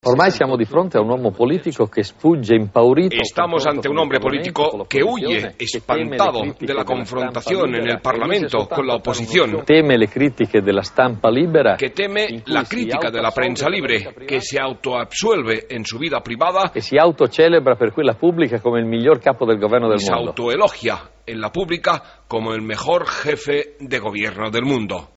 Ormai siamo di fronte a un uomo politico che sfugge impaurito. Estamos ante un hombre político que huye, espantado, de la confrontación en el Parlamento con la oposición. Teme le critiche della stampa libera. Que teme la crítica de la prensa libre, que se autoabsuelve en su vida privada. Que si autocelebra per quella pubblica come il miglior capo del governo del mondo. Se autoelogia en la pública como el mejor jefe de gobierno del mundo.